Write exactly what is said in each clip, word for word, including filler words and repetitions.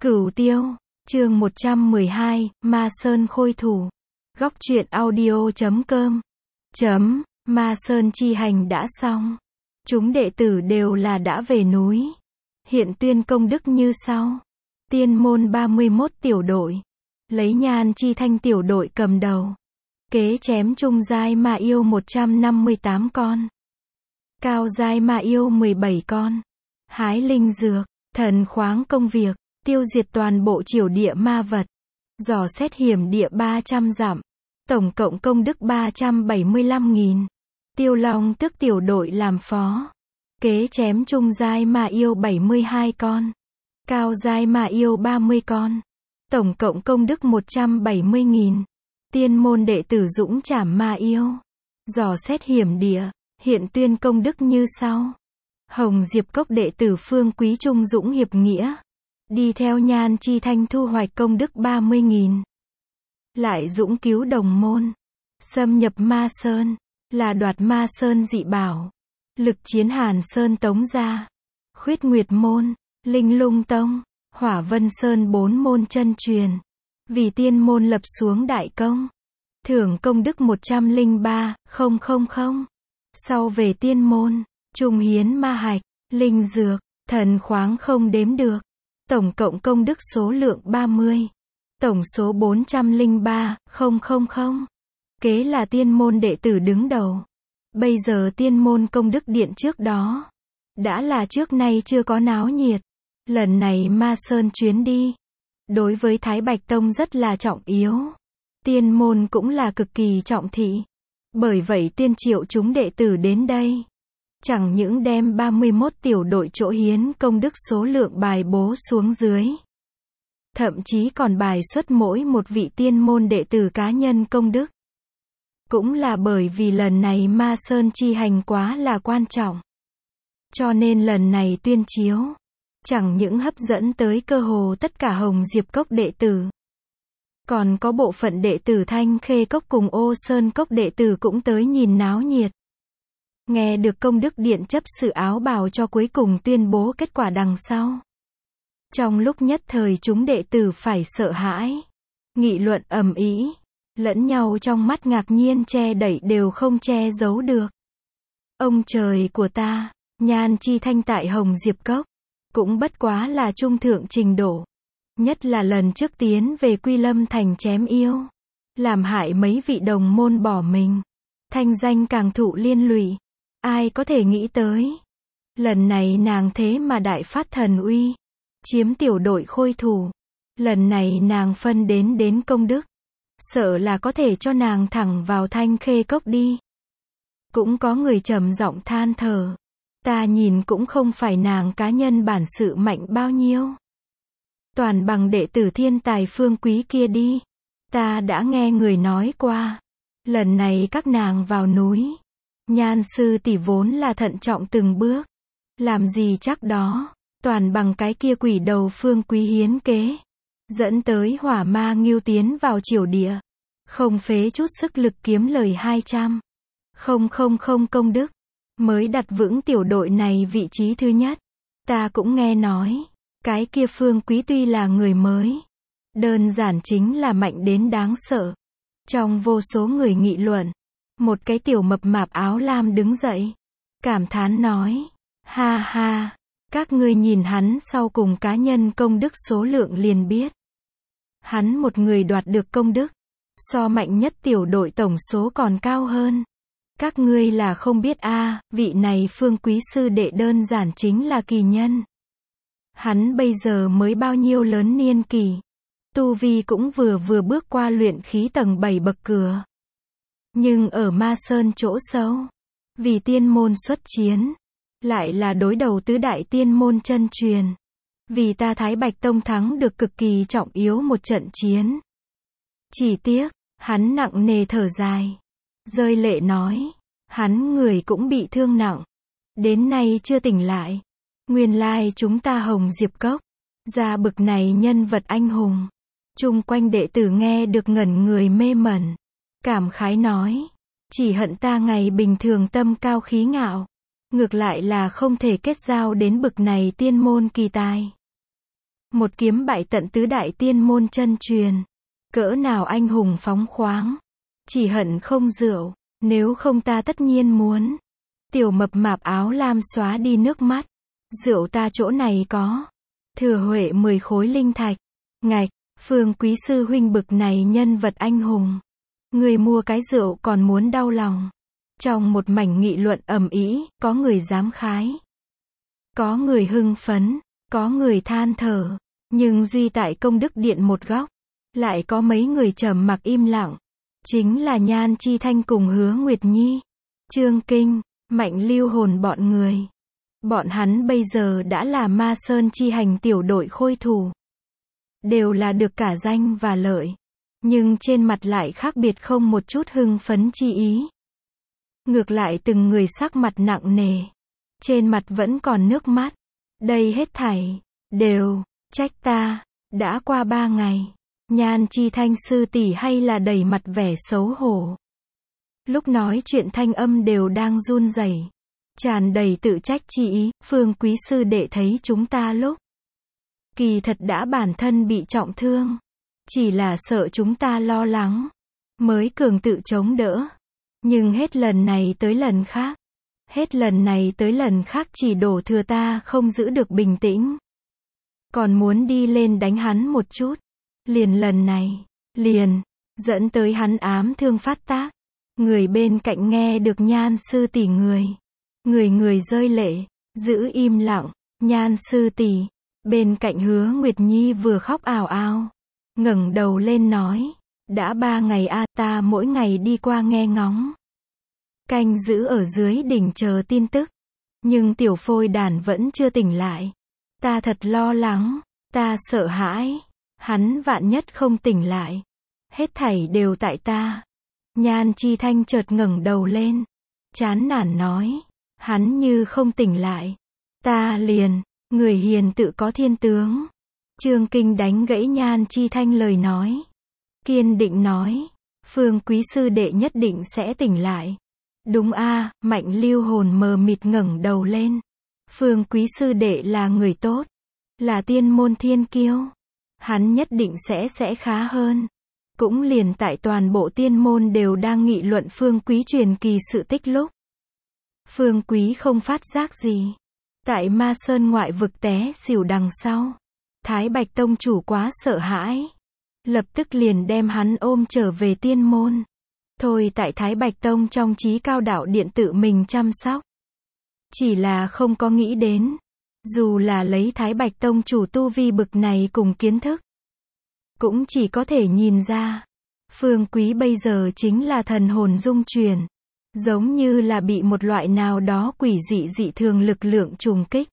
Cửu Tiêu, chương một trăm mười hai, Ma Sơn Khôi Thủ. Góc truyện audio chấm com. Chấm, Ma Sơn chi hành đã xong. Chúng đệ tử đều là đã về núi. Hiện tuyên công đức như sau. Tiên môn ba mươi mốt tiểu đội. Lấy Nhan Chi Thanh tiểu đội cầm đầu. Kế chém trung giai ma yêu một trăm năm mươi tám con. Cao giai ma yêu mười bảy con. Hái linh dược, thần khoáng công việc. Tiêu diệt toàn bộ triều địa ma vật. Dò xét hiểm địa ba trăm dặm. Tổng cộng công đức ba trăm bảy mươi lăm nghìn. Tiêu Long Tước tiểu đội làm phó. Kế chém trung giai ma yêu bảy mươi hai con. Cao giai ma yêu ba mươi con. Tổng cộng công đức một trăm bảy mươi nghìn. Tiên môn đệ tử dũng trảm ma yêu. Dò xét hiểm địa. Hiện tuyên công đức như sau. Hồng Diệp Cốc đệ tử Phương Quý Trung dũng hiệp nghĩa. Đi theo Nhan Chi Thanh thu hoạch công đức ba mươi nghìn. Lại dũng cứu đồng môn. Xâm nhập Ma Sơn. Là đoạt Ma Sơn dị bảo. Lực chiến Hàn Sơn tống ra. Khuyết Nguyệt Môn. Linh Lung Tông. Hỏa Vân Sơn bốn môn chân truyền. Vì tiên môn lập xuống đại công. Thưởng công đức một trăm lẻ ba nghìn. Sau về tiên môn. Trung hiến ma hạch. Linh dược. Thần khoáng không đếm được. Tổng cộng công đức số lượng ba mươi. Tổng số bốn trăm lẻ ba nghìn. Kế là tiên môn đệ tử đứng đầu. Bây giờ tiên môn công đức điện trước đó. Đã là trước nay chưa có náo nhiệt. Lần này Ma Sơn chuyến đi. Đối với Thái Bạch Tông rất là trọng yếu. Tiên môn cũng là cực kỳ trọng thị. Bởi vậy tiên triệu chúng đệ tử đến đây. Chẳng những đem ba mươi mốt tiểu đội chỗ hiến công đức số lượng bài bố xuống dưới. Thậm chí còn bài xuất mỗi một vị tiên môn đệ tử cá nhân công đức. Cũng là bởi vì lần này Ma Sơn chi hành quá là quan trọng. Cho nên lần này tuyên chiếu. Chẳng những hấp dẫn tới cơ hồ tất cả Hồng Diệp Cốc đệ tử. Còn có bộ phận đệ tử Thanh Khê Cốc cùng Ô Sơn Cốc đệ tử cũng tới nhìn náo nhiệt. Nghe được công đức điện chấp sự áo bào cho cuối cùng tuyên bố kết quả đằng sau. Trong lúc nhất thời chúng đệ tử phải sợ hãi. Nghị luận ầm ĩ. Lẫn nhau trong mắt ngạc nhiên che đậy đều không che giấu được. Ông trời của ta, Nhan Chi Thanh tại Hồng Diệp Cốc. Cũng bất quá là trung thượng trình độ. Nhất là lần trước tiến về Quy Lâm thành chém yêu. Làm hại mấy vị đồng môn bỏ mình. Thanh danh càng thụ liên lụy. Ai có thể nghĩ tới. Lần này nàng thế mà đại phát thần uy. Chiếm tiểu đội khôi thủ. Lần này nàng phân đến đến công đức. Sợ là có thể cho nàng thẳng vào Thanh Khê Cốc đi. Cũng có người trầm giọng than thở. Ta nhìn cũng không phải nàng cá nhân bản sự mạnh bao nhiêu. Toàn bằng đệ tử thiên tài Phương Quý kia đi. Ta đã nghe người nói qua. Lần này các nàng vào núi. Nhan sư tỷ vốn là thận trọng từng bước. Làm gì chắc đó. Toàn bằng cái kia quỷ đầu Phương Quý hiến kế. Dẫn tới hỏa ma Ngưu tiến vào triều địa. Không phế chút sức lực kiếm lời hai trăm. Không không không công đức. Mới đặt vững tiểu đội này vị trí thứ nhất. Ta cũng nghe nói. Cái kia Phương Quý tuy là người mới. Đơn giản chính là mạnh đến đáng sợ. Trong vô số người nghị luận. Một cái tiểu mập mạp áo lam đứng dậy. Cảm thán nói. Ha ha. Các ngươi nhìn hắn sau cùng cá nhân công đức số lượng liền biết. Hắn một người đoạt được công đức. So mạnh nhất tiểu đội tổng số còn cao hơn. Các ngươi là không biết a à, vị này Phương Quý sư đệ đơn giản chính là kỳ nhân. Hắn bây giờ mới bao nhiêu lớn niên kỳ. Tu vi cũng vừa vừa bước qua luyện khí tầng bảy bậc cửa. Nhưng ở Ma Sơn chỗ sâu. Vì tiên môn xuất chiến. Lại là đối đầu tứ đại tiên môn chân truyền. Vì ta Thái Bạch Tông thắng được cực kỳ trọng yếu một trận chiến. Chỉ tiếc, hắn nặng nề thở dài. Rơi lệ nói. Hắn người cũng bị thương nặng. Đến nay chưa tỉnh lại. Nguyên lai chúng ta Hồng Diệp Cốc. Ra bực này nhân vật anh hùng. Chung quanh đệ tử nghe được ngẩn người mê mẩn. Cảm khái nói. Chỉ hận ta ngày bình thường tâm cao khí ngạo. Ngược lại là không thể kết giao đến bực này tiên môn kỳ tài. Một kiếm bại tận tứ đại tiên môn chân truyền. Cỡ nào anh hùng phóng khoáng. Chỉ hận không rượu, nếu không ta tất nhiên muốn. Tiểu mập mạp áo lam xóa đi nước mắt. Rượu ta chỗ này có. Thừa huệ mười khối linh thạch. Ngạch, Phương Quý sư huynh bực này nhân vật anh hùng. Người mua cái rượu còn muốn đau lòng. Trong một mảnh nghị luận ầm ĩ, có người dám khái. Có người hưng phấn, có người than thở. Nhưng duy tại công đức điện một góc, lại có mấy người trầm mặc im lặng. Chính là Nhan Chi Thanh cùng Hứa Nguyệt Nhi, Trương Kinh, Mạnh Lưu Hồn bọn người. Bọn hắn bây giờ đã là Ma Sơn chi hành tiểu đội khôi thủ. Đều là được cả danh và lợi. Nhưng trên mặt lại khác biệt không một chút hưng phấn chi ý. Ngược lại từng người sắc mặt nặng nề. Trên mặt vẫn còn nước mắt. Đây hết thảy, đều, trách ta, đã qua ba ngày. Nhan Chi Thanh sư tỷ hay là đầy mặt vẻ xấu hổ. Lúc nói chuyện thanh âm đều đang run rẩy, tràn đầy tự trách chi ý. Phương Quý sư đệ thấy chúng ta lúc kỳ thật đã bản thân bị trọng thương, chỉ là sợ chúng ta lo lắng, mới cường tự chống đỡ. Nhưng hết lần này tới lần khác, hết lần này tới lần khác chỉ đổ thừa ta không giữ được bình tĩnh. Còn muốn đi lên đánh hắn một chút. Liền lần này, liền, dẫn tới hắn ám thương phát tác. Người bên cạnh nghe được Nhan sư tỷ người. Người người rơi lệ, giữ im lặng. Nhan sư tỷ, bên cạnh Hứa Nguyệt Nhi vừa khóc ào ào. Ngẩng đầu lên nói, đã ba ngày a ta mỗi ngày đi qua nghe ngóng. Canh giữ ở dưới đỉnh chờ tin tức. Nhưng tiểu phôi đàn vẫn chưa tỉnh lại. Ta thật lo lắng, ta sợ hãi. Hắn vạn nhất không tỉnh lại. Hết thảy đều tại ta. Nhan Chi Thanh chợt ngẩng đầu lên. Chán nản nói. Hắn như không tỉnh lại. Ta liền, người hiền tự có thiên tướng. Trương Kinh đánh gãy Nhan Chi Thanh lời nói. Kiên định nói. Phương Quý sư đệ nhất định sẽ tỉnh lại. Đúng a, Mạnh Lưu Hồn mờ mịt ngẩng đầu lên. Phương Quý sư đệ là người tốt. Là tiên môn thiên kiêu. Hắn nhất định sẽ sẽ khá hơn. Cũng liền tại toàn bộ tiên môn đều đang nghị luận Phương Quý truyền kỳ sự tích lúc. Phương Quý không phát giác gì. Tại Ma Sơn ngoại vực té xỉu đằng sau. Thái Bạch Tông chủ quá sợ hãi. Lập tức liền đem hắn ôm trở về tiên môn. Thôi tại Thái Bạch Tông trong chí cao đạo điện tự mình chăm sóc. Chỉ là không có nghĩ đến. Dù là lấy Thái Bạch Tông chủ tu vi bực này cùng kiến thức. Cũng chỉ có thể nhìn ra. Phương Quý bây giờ chính là thần hồn dung chuyển. Giống như là bị một loại nào đó quỷ dị dị thường lực lượng trùng kích.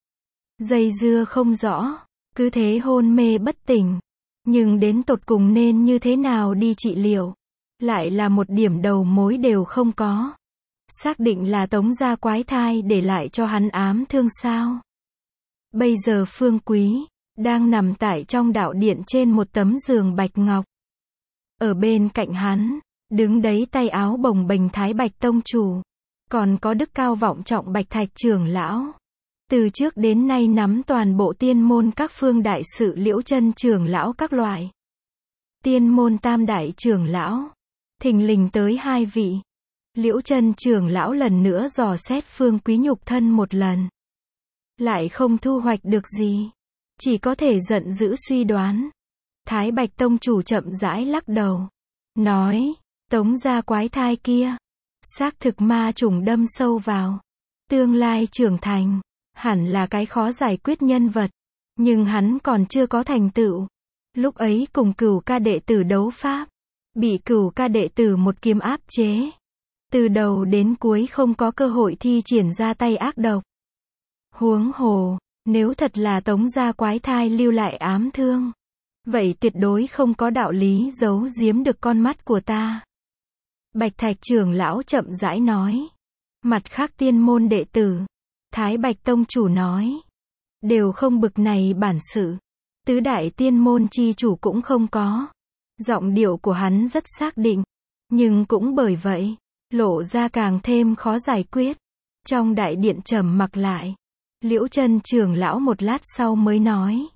Dây dưa không rõ. Cứ thế hôn mê bất tỉnh. Nhưng đến tột cùng nên như thế nào đi trị liệu. Lại là một điểm đầu mối đều không có. Xác định là Tống gia quái thai để lại cho hắn ám thương sao. Bây giờ Phương Quý đang nằm tại trong đạo điện trên một tấm giường bạch ngọc. Ở bên cạnh hắn, đứng đấy tay áo bồng bềnh Thái Bạch Tông chủ. Còn có đức cao vọng trọng Bạch Thạch trưởng lão. Từ trước đến nay nắm toàn bộ tiên môn các phương đại sự Liễu Chân trưởng lão các loại. Tiên môn tam đại trưởng lão. Thình lình tới hai vị. Liễu Chân trưởng lão lần nữa dò xét Phương Quý nhục thân một lần. Lại không thu hoạch được gì. Chỉ có thể giận dữ suy đoán. Thái Bạch Tông chủ chậm rãi lắc đầu. Nói, Tống gia quái thai kia. Xác thực ma trùng đâm sâu vào. Tương lai trưởng thành. Hẳn là cái khó giải quyết nhân vật. Nhưng hắn còn chưa có thành tựu. Lúc ấy cùng Cửu ca đệ tử đấu pháp. Bị Cửu ca đệ tử một kiếm áp chế. Từ đầu đến cuối không có cơ hội thi triển ra tay ác độc. Huống hồ, nếu thật là Tống gia quái thai lưu lại ám thương. Vậy tuyệt đối không có đạo lý giấu giếm được con mắt của ta. Bạch Thạch trưởng lão chậm rãi nói. Mặt khác tiên môn đệ tử. Thái Bạch Tông chủ nói. Đều không bực này bản sự. Tứ đại tiên môn chi chủ cũng không có. Giọng điệu của hắn rất xác định. Nhưng cũng bởi vậy, lộ ra càng thêm khó giải quyết. Trong đại điện trầm mặc lại. Liễu Chân trưởng lão một lát sau mới nói.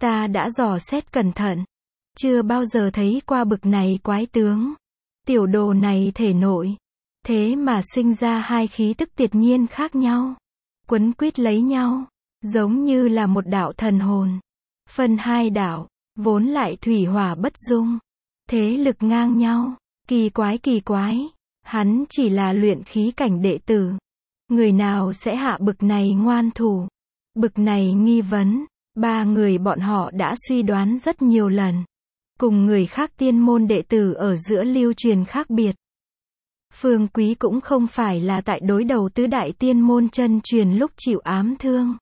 Ta đã dò xét cẩn thận. Chưa bao giờ thấy qua bực này quái tướng. Tiểu đồ này thể nội. Thế mà sinh ra hai khí tức tuyệt nhiên khác nhau. Quấn quýt lấy nhau. Giống như là một đạo thần hồn. Phân hai đạo. Vốn lại thủy hỏa bất dung. Thế lực ngang nhau. Kỳ quái kỳ quái. Hắn chỉ là luyện khí cảnh đệ tử. Người nào sẽ hạ bực này ngoan thủ. Bực này nghi vấn. Ba người bọn họ đã suy đoán rất nhiều lần. Cùng người khác tiên môn đệ tử ở giữa lưu truyền khác biệt. Phương Quý cũng không phải là tại đối đầu tứ đại tiên môn chân truyền lúc chịu ám thương.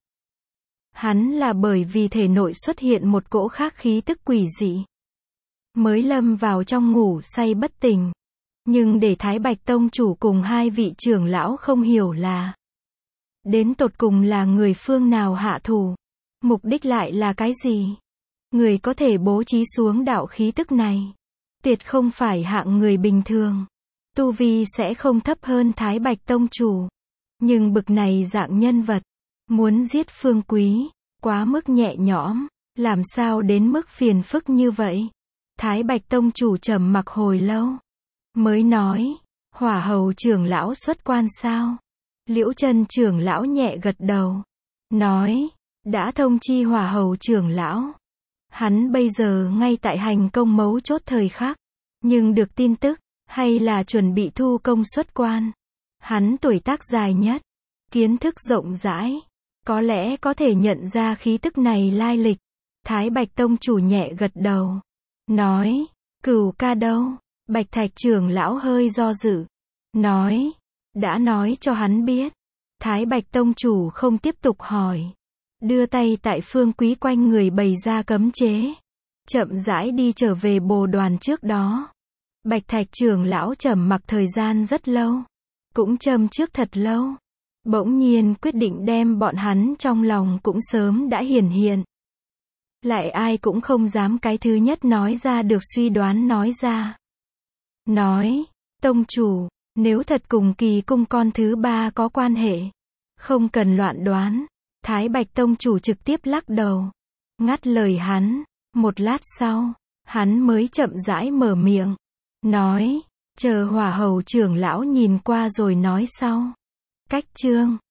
Hắn là bởi vì thể nội xuất hiện một cỗ khác khí tức quỷ dị. Mới lâm vào trong ngủ say bất tỉnh. Nhưng để Thái Bạch Tông chủ cùng hai vị trưởng lão không hiểu là đến tột cùng là người phương nào hạ thủ. Mục đích lại là cái gì? Người có thể bố trí xuống đạo khí tức này. Tuyệt không phải hạng người bình thường. Tu vi sẽ không thấp hơn Thái Bạch Tông chủ. Nhưng bực này dạng nhân vật. Muốn giết Phương Quý. Quá mức nhẹ nhõm. Làm sao đến mức phiền phức như vậy? Thái Bạch Tông chủ trầm mặc hồi lâu. Mới nói. Hỏa hầu trưởng lão xuất quan sao? Liễu Chân trưởng lão nhẹ gật đầu. Nói. Đã thông chi hỏa hầu trưởng lão. Hắn bây giờ ngay tại hành công mấu chốt thời khắc. Nhưng được tin tức. Hay là chuẩn bị thu công xuất quan. Hắn tuổi tác dài nhất. Kiến thức rộng rãi. Có lẽ có thể nhận ra khí tức này lai lịch. Thái Bạch Tông chủ nhẹ gật đầu. Nói. Cửu ca đâu? Bạch Thạch trưởng lão hơi do dự. Nói. Đã nói cho hắn biết. Thái Bạch Tông chủ không tiếp tục hỏi. Đưa tay tại Phương Quý quanh người bày ra cấm chế. Chậm rãi đi trở về bồ đoàn trước đó. Bạch Thạch trưởng lão trầm mặc thời gian rất lâu. Cũng châm trước thật lâu. Bỗng nhiên quyết định đem bọn hắn trong lòng cũng sớm đã hiển hiện. Lại ai cũng không dám cái thứ nhất nói ra được suy đoán nói ra. Nói, tông chủ, nếu thật cùng Kỳ cung con thứ ba có quan hệ. Không cần loạn đoán. Thái Bạch Tông chủ trực tiếp lắc đầu. Ngắt lời hắn. Một lát sau, hắn mới chậm rãi mở miệng. Nói, chờ hỏa hầu trưởng lão nhìn qua rồi nói sau. Cách chương